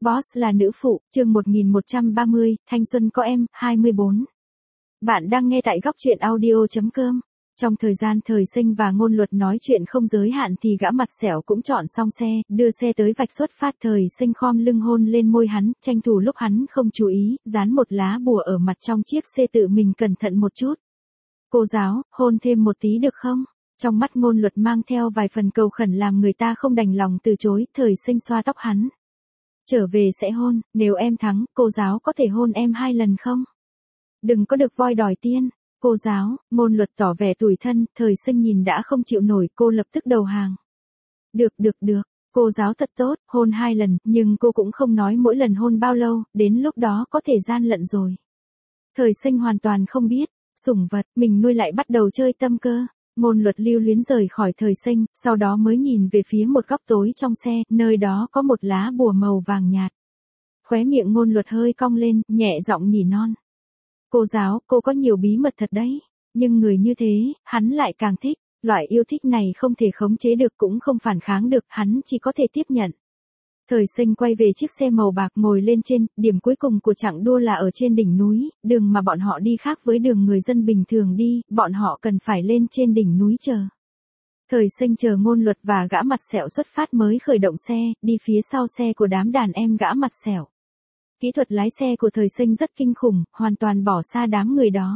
Boss là nữ phụ, chương 1130, thanh xuân có em, 24. Bạn đang nghe tại góc truyện audio.com. Trong thời gian Thời Sinh và Ngôn Luật nói chuyện không giới hạn thì gã mặt sẹo cũng chọn xong xe, đưa xe tới vạch xuất phát. Thời Sinh khom lưng hôn lên môi hắn, tranh thủ lúc hắn không chú ý, dán một lá bùa ở mặt trong chiếc xe tự mình cẩn thận một chút. Cô giáo, hôn thêm một tí được không? Trong mắt Ngôn Luật mang theo vài phần cầu khẩn làm người ta không đành lòng từ chối. Thời Sinh xoa tóc hắn. Trở về sẽ hôn, nếu em thắng, cô giáo có thể hôn em 2 lần không? Đừng có được voi đòi tiên. Cô giáo, Ngôn Luật tỏ vẻ tủi thân. Thời Sinh nhìn đã không chịu nổi, cô lập tức đầu hàng. Được, cô giáo thật tốt, hôn 2 lần, nhưng cô cũng không nói mỗi lần hôn bao lâu, đến lúc đó có thể gian lận rồi. Thời Sinh hoàn toàn không biết, sủng vật, mình nuôi lại bắt đầu chơi tâm cơ. Ngôn Luật lưu luyến rời khỏi Thời Sinh, sau đó mới nhìn về phía một góc tối trong xe, nơi đó có một lá bùa màu vàng nhạt. Khóe miệng Ngôn Luật hơi cong lên, nhẹ giọng nỉ non. Cô giáo, cô có nhiều bí mật thật đấy. Nhưng người như thế, hắn lại càng thích. Loại yêu thích này không thể khống chế được cũng không phản kháng được, hắn chỉ có thể tiếp nhận. Thời Sinh quay về chiếc xe màu bạc ngồi lên trên, điểm cuối cùng của chặng đua là ở trên đỉnh núi, đường mà bọn họ đi khác với đường người dân bình thường đi, bọn họ cần phải lên trên đỉnh núi chờ. Thời Sinh chờ Ngôn Luật và gã mặt sẹo xuất phát mới khởi động xe, đi phía sau xe của đám đàn em gã mặt sẹo. Kỹ thuật lái xe của Thời Sinh rất kinh khủng, hoàn toàn bỏ xa đám người đó.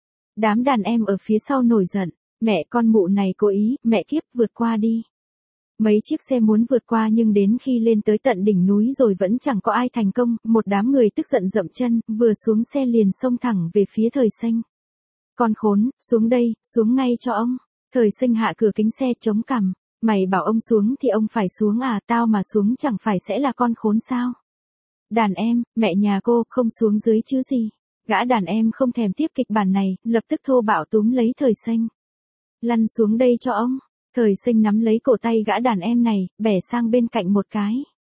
Đám đàn em ở phía sau nổi giận, mẹ con mụ này cố ý, mẹ kiếp vượt qua đi. Mấy chiếc xe muốn vượt qua nhưng đến khi lên tới tận đỉnh núi rồi vẫn chẳng có ai thành công, một đám người tức giận dậm chân, vừa xuống xe liền xông thẳng về phía Thời Sinh. Con khốn, xuống đây, xuống ngay cho ông. Thời Sinh hạ cửa kính xe chống cằm, mày bảo ông xuống thì ông phải xuống à, tao mà xuống chẳng phải sẽ là con khốn sao? Đàn em, mẹ nhà cô không xuống dưới chứ gì. Gã đàn em không thèm tiếp kịch bản này, lập tức thô bạo túm lấy Thời Sinh. Lăn xuống đây cho ông. Thời Sinh nắm lấy cổ tay gã đàn em này, bẻ sang bên cạnh một cái.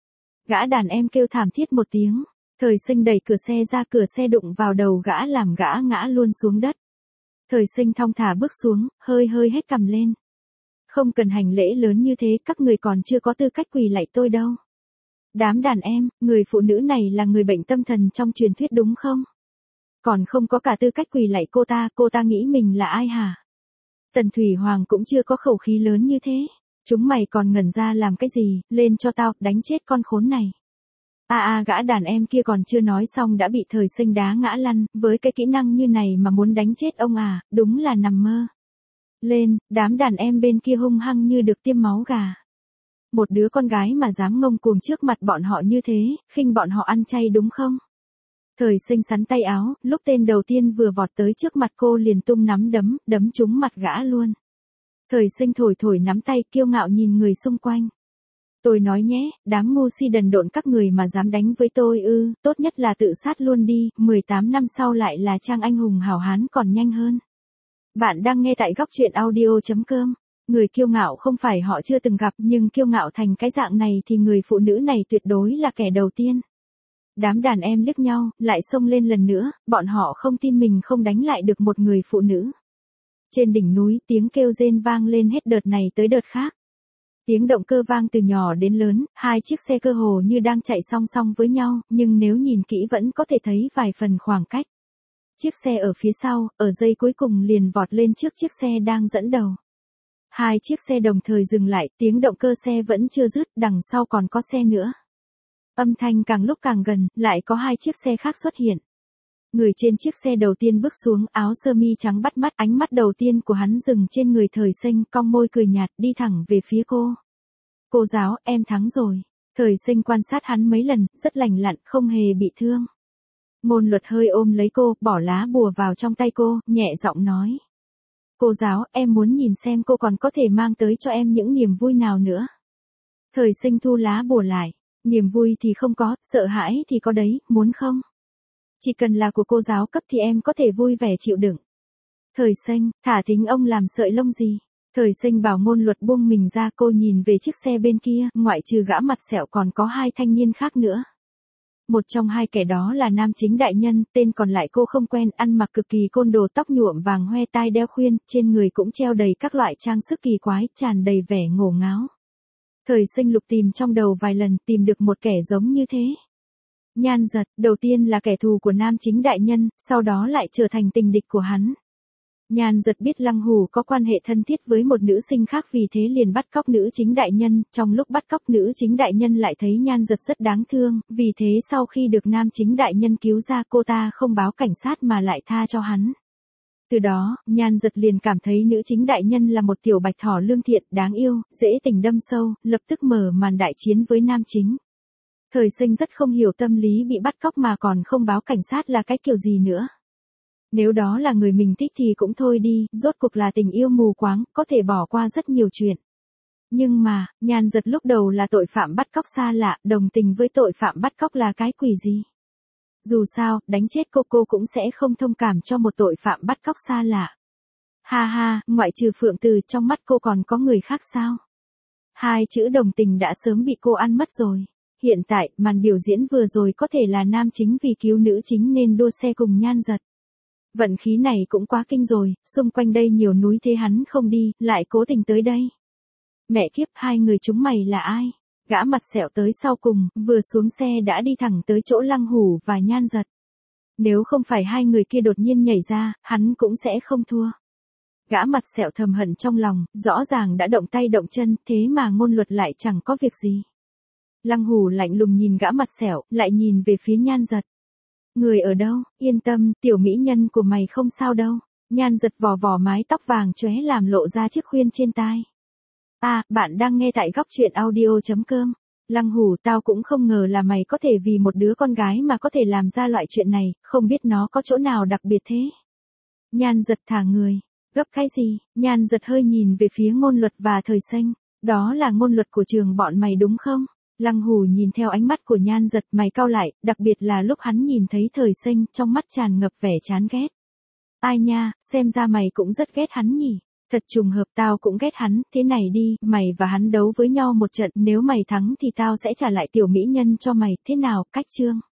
Gã đàn em kêu thảm thiết một tiếng. Thời Sinh đẩy cửa xe ra, cửa xe đụng vào đầu gã làm gã ngã luôn xuống đất. Thời Sinh thong thả bước xuống, hơi hết cằm lên. Không cần hành lễ lớn như thế, các người còn chưa có tư cách quỳ lạy tôi đâu. Đám đàn em, người phụ nữ này là người bệnh tâm thần trong truyền thuyết đúng không? Còn không có cả tư cách quỳ lạy cô ta nghĩ mình là ai hả? Tần Thủy Hoàng cũng chưa có khẩu khí lớn như thế. Chúng mày còn ngẩn ra làm cái gì, lên cho tao, đánh chết con khốn này. Gã đàn em kia còn chưa nói xong đã bị Thời Sinh đá ngã lăn, với cái kỹ năng như này mà muốn đánh chết ông à, đúng là nằm mơ. Lên, đám đàn em bên kia hung hăng như được tiêm máu gà. Một đứa con gái mà dám ngông cuồng trước mặt bọn họ như thế, khinh bọn họ ăn chay đúng không? Thời Sinh sắn tay áo, lúc tên đầu tiên vừa vọt tới trước mặt cô liền tung nắm đấm trúng mặt gã luôn. Thời Sinh thổi nắm tay kiêu ngạo nhìn người xung quanh. Tôi nói nhé, đám ngu si đần độn các người mà dám đánh với tôi tốt nhất là tự sát luôn đi, 18 năm sau lại là trang anh hùng hảo hán còn nhanh hơn. Bạn đang nghe tại góc truyện audio.com. Người kiêu ngạo không phải họ chưa từng gặp nhưng kiêu ngạo thành cái dạng này thì người phụ nữ này tuyệt đối là kẻ đầu tiên. Đám đàn em liếc nhau, lại xông lên lần nữa, bọn họ không tin mình không đánh lại được một người phụ nữ. Trên đỉnh núi tiếng kêu rên vang lên hết đợt này tới đợt khác. Tiếng động cơ vang từ nhỏ đến lớn, 2 chiếc xe cơ hồ như đang chạy song song với nhau, nhưng nếu nhìn kỹ vẫn có thể thấy vài phần khoảng cách. Chiếc xe ở phía sau, ở giây cuối cùng liền vọt lên trước chiếc xe đang dẫn đầu. 2 chiếc xe đồng thời dừng lại, tiếng động cơ xe vẫn chưa dứt, đằng sau còn có xe nữa. Âm thanh càng lúc càng gần, lại có 2 chiếc xe khác xuất hiện. Người trên chiếc xe đầu tiên bước xuống, áo sơ mi trắng bắt mắt, ánh mắt đầu tiên của hắn dừng trên người Thời Sinh, cong môi cười nhạt, đi thẳng về phía cô. Cô giáo, em thắng rồi. Thời Sinh quan sát hắn mấy lần, rất lành lặn, không hề bị thương. Ngôn Luật hơi ôm lấy cô, bỏ lá bùa vào trong tay cô, nhẹ giọng nói. Cô giáo, em muốn nhìn xem cô còn có thể mang tới cho em những niềm vui nào nữa. Thời Sinh thu lá bùa lại. Niềm vui thì không có, sợ hãi thì có đấy, muốn không? Chỉ cần là của cô giáo cấp thì em có thể vui vẻ chịu đựng. Thời Sinh, thả thính ông làm sợi lông gì? Thời Sinh bảo Ngôn Luật buông mình ra, cô nhìn về chiếc xe bên kia, ngoại trừ gã mặt sẹo còn có 2 thanh niên khác nữa. Một trong 2 kẻ đó là nam chính đại nhân, tên còn lại cô không quen, ăn mặc cực kỳ côn đồ, tóc nhuộm vàng hoe, tai đeo khuyên, trên người cũng treo đầy các loại trang sức kỳ quái, tràn đầy vẻ ngổ ngáo. Thời Sinh lục tìm trong đầu vài lần, tìm được một kẻ giống như thế. Nhan Giật, đầu tiên là kẻ thù của nam chính đại nhân, sau đó lại trở thành tình địch của hắn. Nhan Giật biết Lăng Hủ có quan hệ thân thiết với một nữ sinh khác vì thế liền bắt cóc nữ chính đại nhân, trong lúc bắt cóc nữ chính đại nhân lại thấy Nhan Giật rất đáng thương, vì thế sau khi được nam chính đại nhân cứu ra cô ta không báo cảnh sát mà lại tha cho hắn. Từ đó, Nhan Giật liền cảm thấy nữ chính đại nhân là một tiểu bạch thỏ lương thiện, đáng yêu, dễ tình đâm sâu, lập tức mở màn đại chiến với nam chính. Thời Sinh rất không hiểu tâm lý bị bắt cóc mà còn không báo cảnh sát là cái kiểu gì nữa. Nếu đó là người mình thích thì cũng thôi đi, rốt cuộc là tình yêu mù quáng, có thể bỏ qua rất nhiều chuyện. Nhưng mà, Nhan Giật lúc đầu là tội phạm bắt cóc xa lạ, đồng tình với tội phạm bắt cóc là cái quỷ gì? Dù sao, đánh chết cô cũng sẽ không thông cảm cho một tội phạm bắt cóc xa lạ. Ha ha, ngoại trừ Phượng Từ trong mắt cô còn có người khác sao? Hai chữ đồng tình đã sớm bị cô ăn mất rồi. Hiện tại, màn biểu diễn vừa rồi có thể là nam chính vì cứu nữ chính nên đua xe cùng Nhan Giật. Vận khí này cũng quá kinh rồi, xung quanh đây nhiều núi thế hắn không đi, lại cố tình tới đây. Mẹ kiếp, hai người chúng mày là ai? Gã mặt sẹo tới sau cùng, vừa xuống xe đã đi thẳng tới chỗ Lăng Hủ và Nhan Giật. Nếu không phải hai người kia đột nhiên nhảy ra, hắn cũng sẽ không thua. Gã mặt sẹo thầm hận trong lòng, rõ ràng đã động tay động chân, thế mà ngôn luật lại chẳng có việc gì. Lăng Hủ lạnh lùng nhìn gã mặt sẹo, lại nhìn về phía Nhan Giật. Người ở đâu, yên tâm, tiểu mỹ nhân của mày không sao đâu. Nhan Giật vò vò mái tóc vàng chóe làm lộ ra chiếc khuyên trên tai. Bạn đang nghe tại góc truyện audio.com. Lăng Hủ, tao cũng không ngờ là mày có thể vì một đứa con gái mà có thể làm ra loại chuyện này, không biết nó có chỗ nào đặc biệt thế. Nhan Giật thả người. Gấp cái gì? Nhan Giật hơi nhìn về phía ngôn luật và Thời Sinh. Đó là ngôn luật của trường bọn mày đúng không? Lăng Hủ nhìn theo ánh mắt của Nhan Giật, mày cau lại, đặc biệt là lúc hắn nhìn thấy Thời Sinh, trong mắt tràn ngập vẻ chán ghét. Ai nha, xem ra mày cũng rất ghét hắn nhỉ. Thật trùng hợp, tao cũng ghét hắn, thế này đi, mày và hắn đấu với nhau một trận, nếu mày thắng thì tao sẽ trả lại tiểu mỹ nhân cho mày, thế nào, cách chương.